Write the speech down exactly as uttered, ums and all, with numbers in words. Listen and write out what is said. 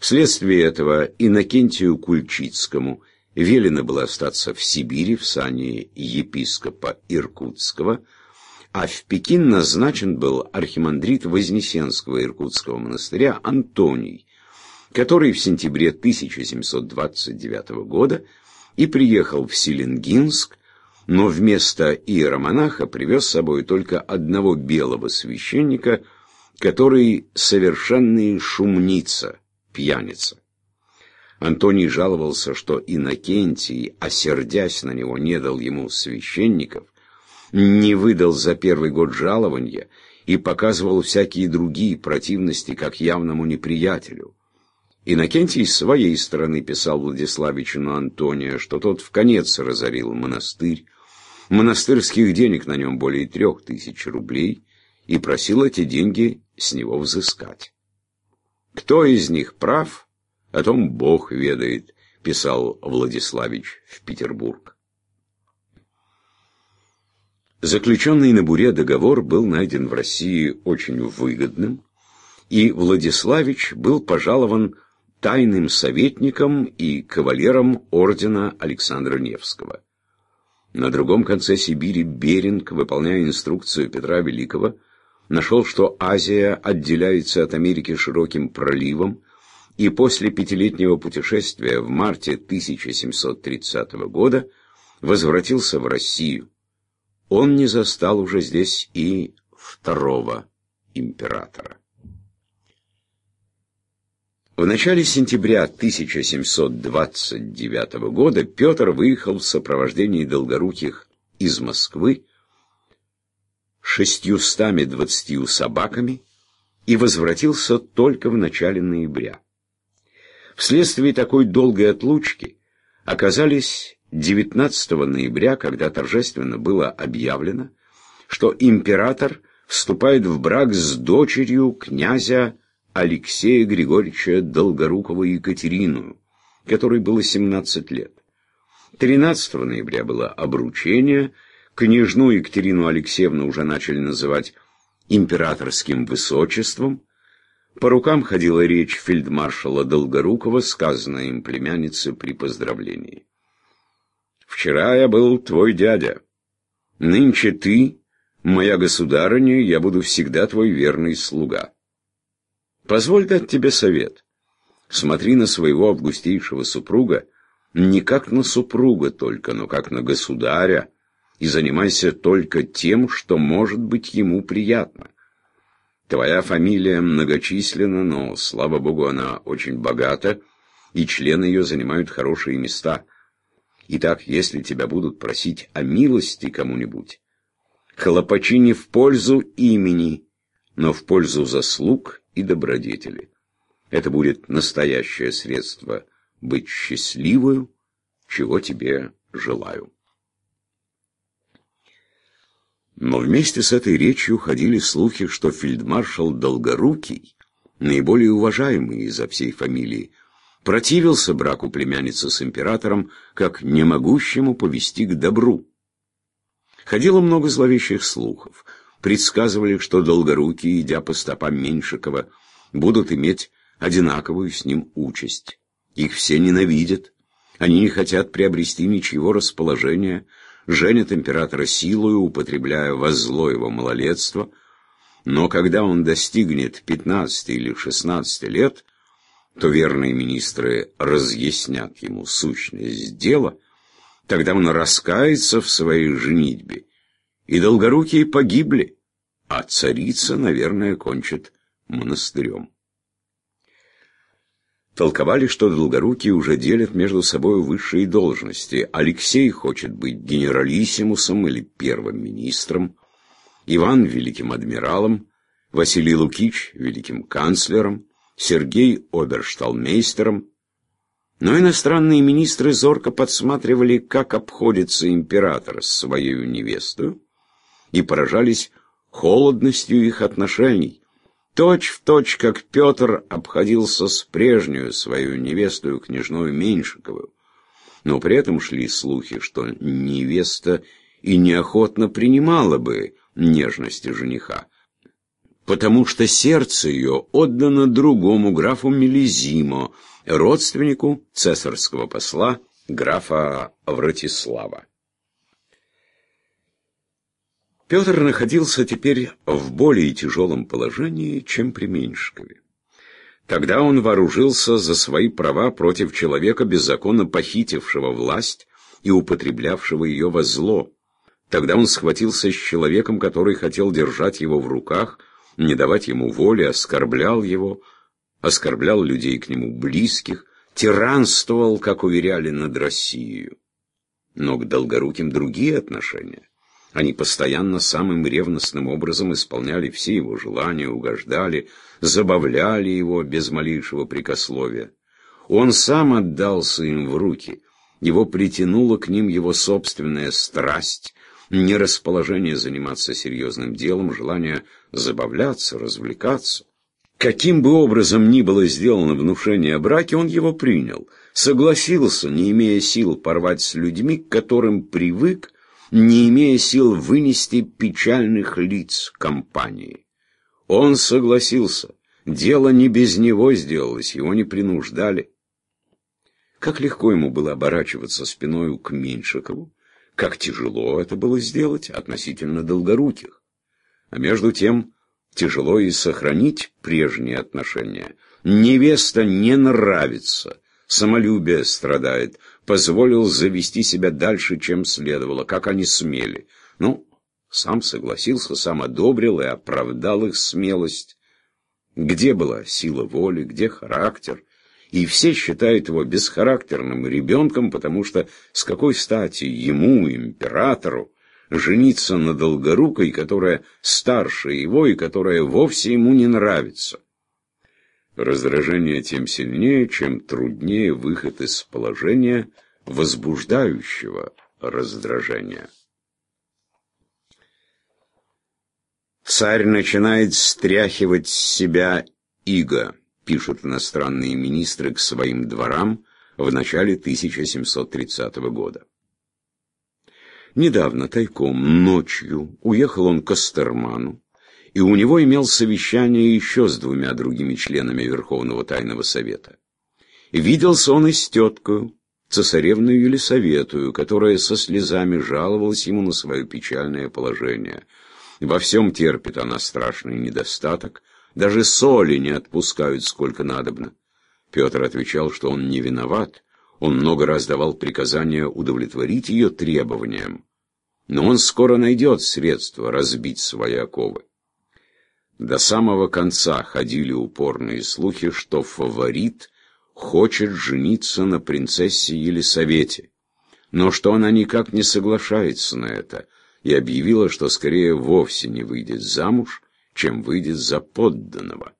Вследствие этого Иннокентию Кульчицкому велено было остаться в Сибири в сане епископа Иркутского, а в Пекин назначен был архимандрит Вознесенского Иркутского монастыря Антоний, который в сентябре тысяча семьсот двадцать девятого года и приехал в Силингинск, но вместо иеромонаха привез с собой только одного белого священника, который совершенный шумница, пьяница. Антоний жаловался, что Иннокентий, осердясь на него, не дал ему священников, не выдал за первый год жалования и показывал всякие другие противности как явному неприятелю. Иннокентий с своей стороны писал Владиславичу на Антония, что тот вконец разорил монастырь, монастырских денег на нем более трех тысяч рублей, и просил эти деньги с него взыскать. «Кто из них прав, о том Бог ведает», — писал Владиславич в Петербург. Заключенный на Буре договор был найден в России очень выгодным, и Владиславич был пожалован тайным советником и кавалером ордена Александра Невского. На другом конце Сибири Беринг, выполняя инструкцию Петра Великого, нашел, что Азия отделяется от Америки широким проливом, и после пятилетнего путешествия в марте тысяча семьсот тридцатого года возвратился в Россию. Он не застал уже здесь и второго императора. В начале сентября тысяча семьсот двадцать девятого года Петр выехал в сопровождении Долгоруких из Москвы шестьюстами двадцатью собаками и возвратился только в начале ноября. Вследствие такой долгой отлучки оказались девятнадцатого ноября, когда торжественно было объявлено, что император вступает в брак с дочерью князя Алексея Григорьевича Долгорукова Екатерину, которой было семнадцать лет. тринадцатого ноября было обручение, княжну Екатерину Алексеевну уже начали называть императорским высочеством, по рукам ходила речь фельдмаршала Долгорукова, сказанная им племяннице при поздравлении. «Вчера я был твой дядя, нынче ты, моя государыня, я буду всегда твой верный слуга. Позволь дать тебе совет. Смотри на своего августейшего супруга не как на супруга только, но как на государя, и занимайся только тем, что может быть ему приятно. Твоя фамилия многочисленна, но, слава богу, она очень богата, и члены ее занимают хорошие места. Итак, если тебя будут просить о милости кому-нибудь, хлопочи не в пользу имени, но в пользу заслуг и добродетели. Это будет настоящее средство быть счастливою, чего тебе желаю». Но вместе с этой речью ходили слухи, что фельдмаршал Долгорукий, наиболее уважаемый изо всей фамилии, противился браку племянницы с императором, как не могущему повести к добру. Ходило много зловещих слухов. Предсказывали, что Долгорукий, идя по стопам Меньшикова, будут иметь одинаковую с ним участь. Их все ненавидят. Они не хотят приобрести ничего расположения, женят императора силою, употребляя во зло его малолетство, но когда он достигнет пятнадцати или шестнадцати лет, то верные министры разъяснят ему сущность дела, тогда он раскается в своей женитьбе, и Долгорукие погибли, а царица, наверное, кончит монастырем. Толковали, что Долгорукие уже делят между собой высшие должности. Алексей хочет быть генералиссимусом или первым министром, Иван — великим адмиралом, Василий Лукич — великим канцлером, Сергей — обершталмейстером. Но иностранные министры зорко подсматривали, как обходится император с своей невестою, и поражались холодностью их отношений, точь в точь, как Петр обходился с прежнюю свою невестою княжною Меньшиковую. Но при этом шли слухи, что невеста и неохотно принимала бы нежности жениха. потому что сердце ее отдано другому графу Мелизимо, родственнику цесарского посла графа Вратислава. Петр находился теперь в более тяжелом положении, чем при Меньшикове. Тогда он вооружился за свои права против человека, беззаконно похитившего власть и употреблявшего ее во зло. Тогда он схватился с человеком, который хотел держать его в руках, не давать ему воли, оскорблял его, оскорблял людей к нему близких, тиранствовал, как уверяли, над Россией. Но к Долгоруким другие отношения. Они постоянно самым ревностным образом исполняли все его желания, угождали, забавляли его без малейшего прекословия. Он сам отдался им в руки, его притянула к ним его собственная страсть, нерасположение заниматься серьезным делом, желание забавляться, развлекаться. Каким бы образом ни было сделано внушение о браке, он его принял, согласился, не имея сил порвать с людьми, к которым привык, не имея сил вынести печальных лиц компании. Он согласился, дело не без него сделалось, его не принуждали. Как легко ему было оборачиваться спиною к Меньшикову, как тяжело это было сделать относительно Долгоруких. А между тем тяжело и сохранить прежние отношения. Невеста не нравится, самолюбие страдает, позволил завести себя дальше, чем следовало, как они смели. Ну, сам согласился, сам одобрил и оправдал их смелость. Где была сила воли, где характер? И все считают его бесхарактерным ребенком, потому что с какой стати ему, императору, жениться на Долгорукой, которая старше его и которая вовсе ему не нравится? Раздражение тем сильнее, чем труднее выход из положения возбуждающего раздражения. Царь начинает стряхивать с себя иго, пишут иностранные министры к своим дворам в начале тысяча семьсот тридцатого года. Недавно, тайком, ночью, уехал он к Остерману, и у него имел совещание еще с двумя другими членами Верховного Тайного Совета. Виделся он и с теткою, цесаревную Елисаветую, которая со слезами жаловалась ему на свое печальное положение. Во всем терпит она страшный недостаток, даже соли не отпускают сколько надобно. Петр отвечал, что он не виноват, он много раз давал приказания удовлетворить ее требованиям, но он скоро найдет средства разбить свои оковы. До самого конца ходили упорные слухи, что фаворит хочет жениться на принцессе Елисавете, но что она никак не соглашается на это и объявила, что скорее вовсе не выйдет замуж, чем выйдет за подданного.